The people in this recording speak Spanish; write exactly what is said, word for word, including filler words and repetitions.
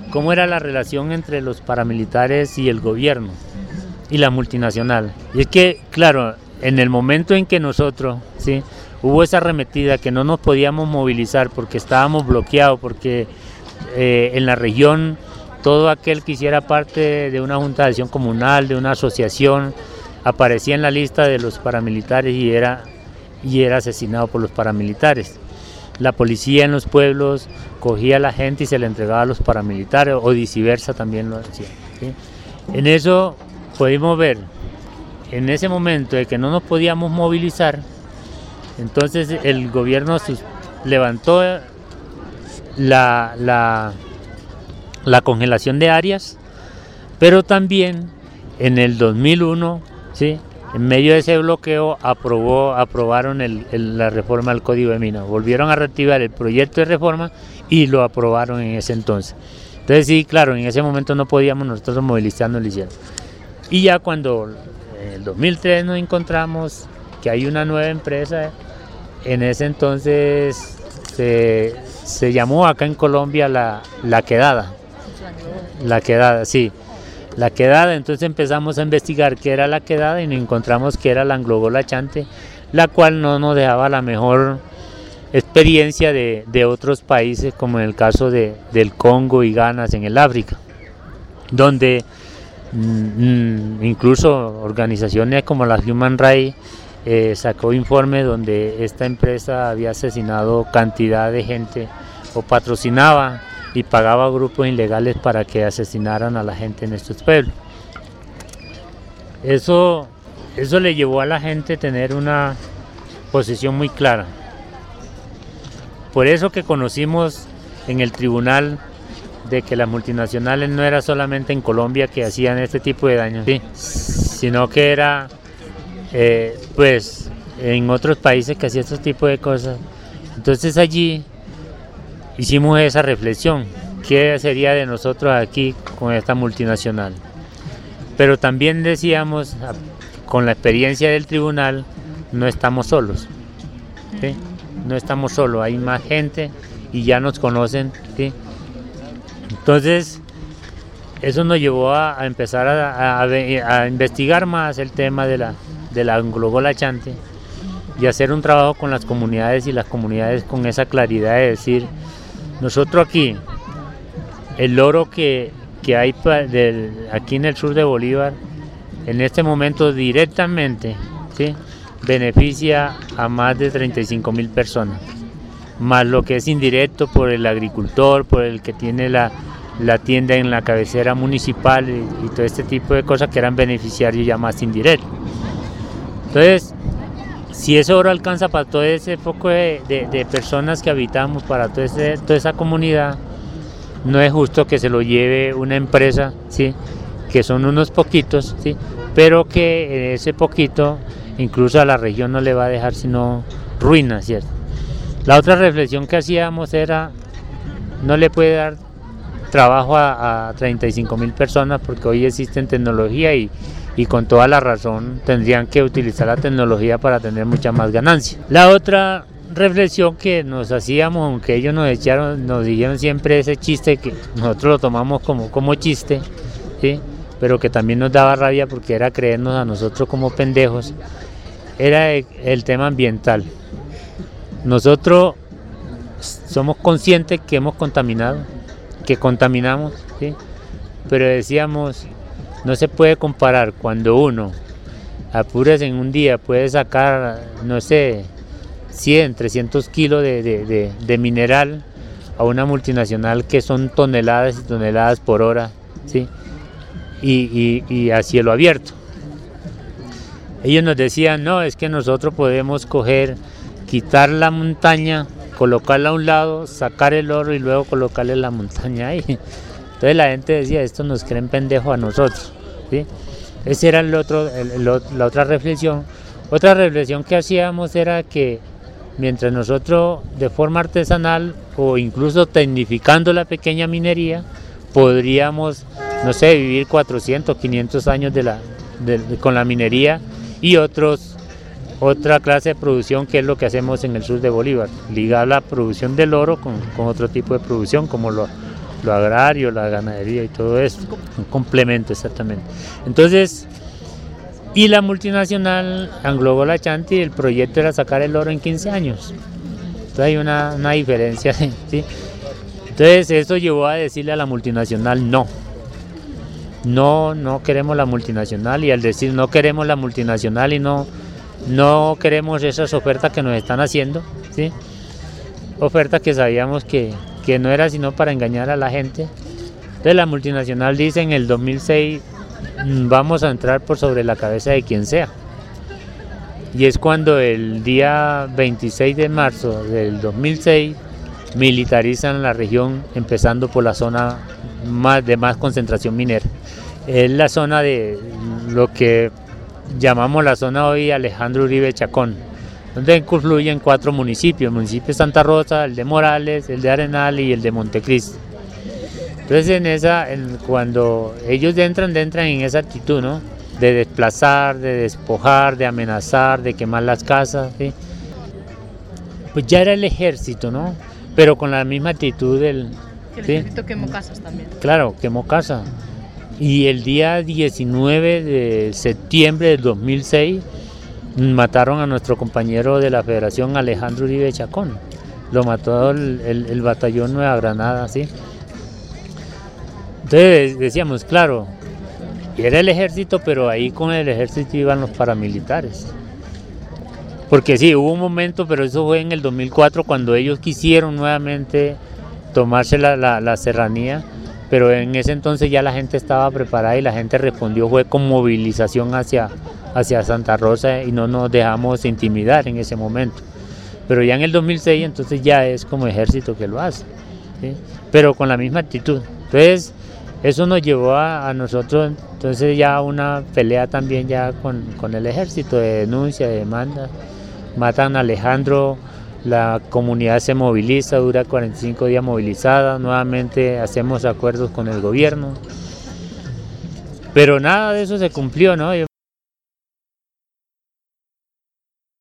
cómo era la relación entre los paramilitares y el gobierno y la multinacional. Y es que, claro, en el momento en que nosotros, ¿sí?, hubo esa arremetida que no nos podíamos movilizar porque estábamos bloqueados, porque eh, en la región todo aquel que hiciera parte de una junta de acción comunal, de una asociación, aparecía en la lista de los paramilitares y era, y era asesinado por los paramilitares. La policía en los pueblos cogía a la gente y se le entregaba a los paramilitares, o viceversa también lo hacía, ¿sí? En eso pudimos ver, en ese momento de que no nos podíamos movilizar, entonces el gobierno sus, levantó la, la, la congelación de áreas, pero también en el dos mil uno, ¿sí?, en medio de ese bloqueo aprobó, aprobaron el, el, la reforma del Código de Minas, volvieron a reactivar el proyecto de reforma y lo aprobaron en ese entonces. Entonces sí, claro, en ese momento no podíamos nosotros movilizarnos, lo hicieron. Y ya cuando en el dos mil tres nos encontramos que hay una nueva empresa, en ese entonces se, se llamó acá en Colombia la, la Quedada. La Quedada, sí. La Quedada, entonces empezamos a investigar qué era la Quedada y nos encontramos que era la Anglo-Gol Achante, la cual no nos dejaba la mejor experiencia de, de otros países, como en el caso de, del Congo y Ghana en el África, donde mmm, incluso organizaciones como la Human Rights eh, sacó informes donde esta empresa había asesinado cantidad de gente o patrocinaba y pagaba grupos ilegales para que asesinaran a la gente en estos pueblos. Eso, eso le llevó a la gente a tener una posición muy clara. Por eso que conocimos en el tribunal de que las multinacionales no era solamente en Colombia que hacían este tipo de daño, ¿sí?, sino que era eh, pues en otros países que hacían este tipo de cosas. Entonces allí hicimos esa reflexión, ¿qué sería de nosotros aquí con esta multinacional? Pero también decíamos, con la experiencia del tribunal, no estamos solos, ¿sí? No estamos solos, hay más gente y ya nos conocen, ¿sí? Entonces, eso nos llevó a, a empezar a, a, a investigar más el tema de la, de la Anglo-Gol Achante y hacer un trabajo con las comunidades y las comunidades con esa claridad de decir, nosotros aquí, el oro que, que hay del, aquí en el sur de Bolívar, en este momento directamente, ¿sí?, beneficia a más de treinta y cinco mil personas, más lo que es indirecto por el agricultor, por el que tiene la, la tienda en la cabecera municipal y, y todo este tipo de cosas que eran beneficiarios ya más indirectos. Entonces, si ese oro alcanza para todo ese poco de, de, de personas que habitamos, para todo ese, toda esa comunidad, no es justo que se lo lleve una empresa, ¿sí?, que son unos poquitos, ¿sí?, pero que ese poquito incluso a la región no le va a dejar sino ruinas, ¿cierto? La otra reflexión que hacíamos era, no le puede dar trabajo a, a treinta y cinco mil personas porque hoy existen tecnología y y con toda la razón tendrían que utilizar la tecnología para tener mucha más ganancia. La otra reflexión que nos hacíamos, aunque ellos nos echaron, nos dijeron siempre ese chiste que nosotros lo tomamos como, como chiste, ¿sí?, pero que también nos daba rabia porque era creernos a nosotros como pendejos, era el, el tema ambiental. Nosotros somos conscientes que hemos contaminado, que contaminamos, ¿sí?, pero decíamos, no se puede comparar cuando uno, apuras en un día, puede sacar, no sé, cien, trescientos kilos de, de, de, de mineral a una multinacional que son toneladas y toneladas por hora, ¿sí?, y, y, y a cielo abierto. Ellos nos decían, no, es que nosotros podemos coger, quitar la montaña, colocarla a un lado, sacar el oro y luego colocarle la montaña ahí. Entonces la gente decía, esto nos creen pendejos a nosotros, ¿sí? Esa era el otro, el, el, la otra reflexión. Otra reflexión que hacíamos era que mientras nosotros de forma artesanal o incluso tecnificando la pequeña minería, podríamos, no sé, vivir cuatrocientos, quinientos años de la, de, de, con la minería y otros, otra clase de producción que es lo que hacemos en el sur de Bolívar, ligar la producción del oro con, con otro tipo de producción como lo lo agrario, la ganadería y todo eso, un complemento exactamente. Entonces, y la multinacional Anglo-Gold Ashanti, el proyecto era sacar el oro en quince años. Entonces hay una, una diferencia, ¿sí? Entonces eso llevó a decirle a la multinacional no. No, no queremos la multinacional, y al decir no queremos la multinacional y no, no queremos esas ofertas que nos están haciendo, ¿sí? Ofertas que sabíamos que, que no era sino para engañar a la gente. Entonces la multinacional dice en el dos mil seis vamos a entrar por sobre la cabeza de quien sea. Y es cuando el día veintiséis de marzo del dos mil seis militarizan la región, empezando por la zona más, de más concentración minera. Es la zona de lo que llamamos la zona hoy Alejandro Uribe Chacón, donde confluyen cuatro municipios, el municipio de Santa Rosa, el de Morales, el de Arenal y el de Montecristi. Entonces en esa, en, cuando ellos entran, entran en esa actitud, ¿no? De desplazar, de despojar, de amenazar, de quemar las casas, ¿sí? Pues ya era el ejército, ¿no? Pero con la misma actitud del... El ¿sí? ejército quemó casas también. Claro, quemó casa. Y el día diecinueve de septiembre del dos mil seis mataron a nuestro compañero de la Federación, Alejandro Uribe Chacón. Lo mató el, el, el batallón Nueva Granada, ¿sí? Entonces decíamos, claro, era el ejército, pero ahí con el ejército iban los paramilitares. Porque sí, hubo un momento, pero eso fue en el dos mil cuatro, cuando ellos quisieron nuevamente tomarse la, la, la serranía, pero en ese entonces ya la gente estaba preparada y la gente respondió, fue con movilización hacia, hacia Santa Rosa, y no nos dejamos intimidar en ese momento. Pero ya en el dos mil seis entonces ya es como ejército que lo hace, ¿sí? Pero con la misma actitud. Entonces eso nos llevó a, a nosotros entonces ya a una pelea también ya con, con el ejército, de denuncia, de demanda. Matan a Alejandro, la comunidad se moviliza, dura cuarenta y cinco días movilizada, nuevamente hacemos acuerdos con el gobierno, pero nada de eso se cumplió, ¿no?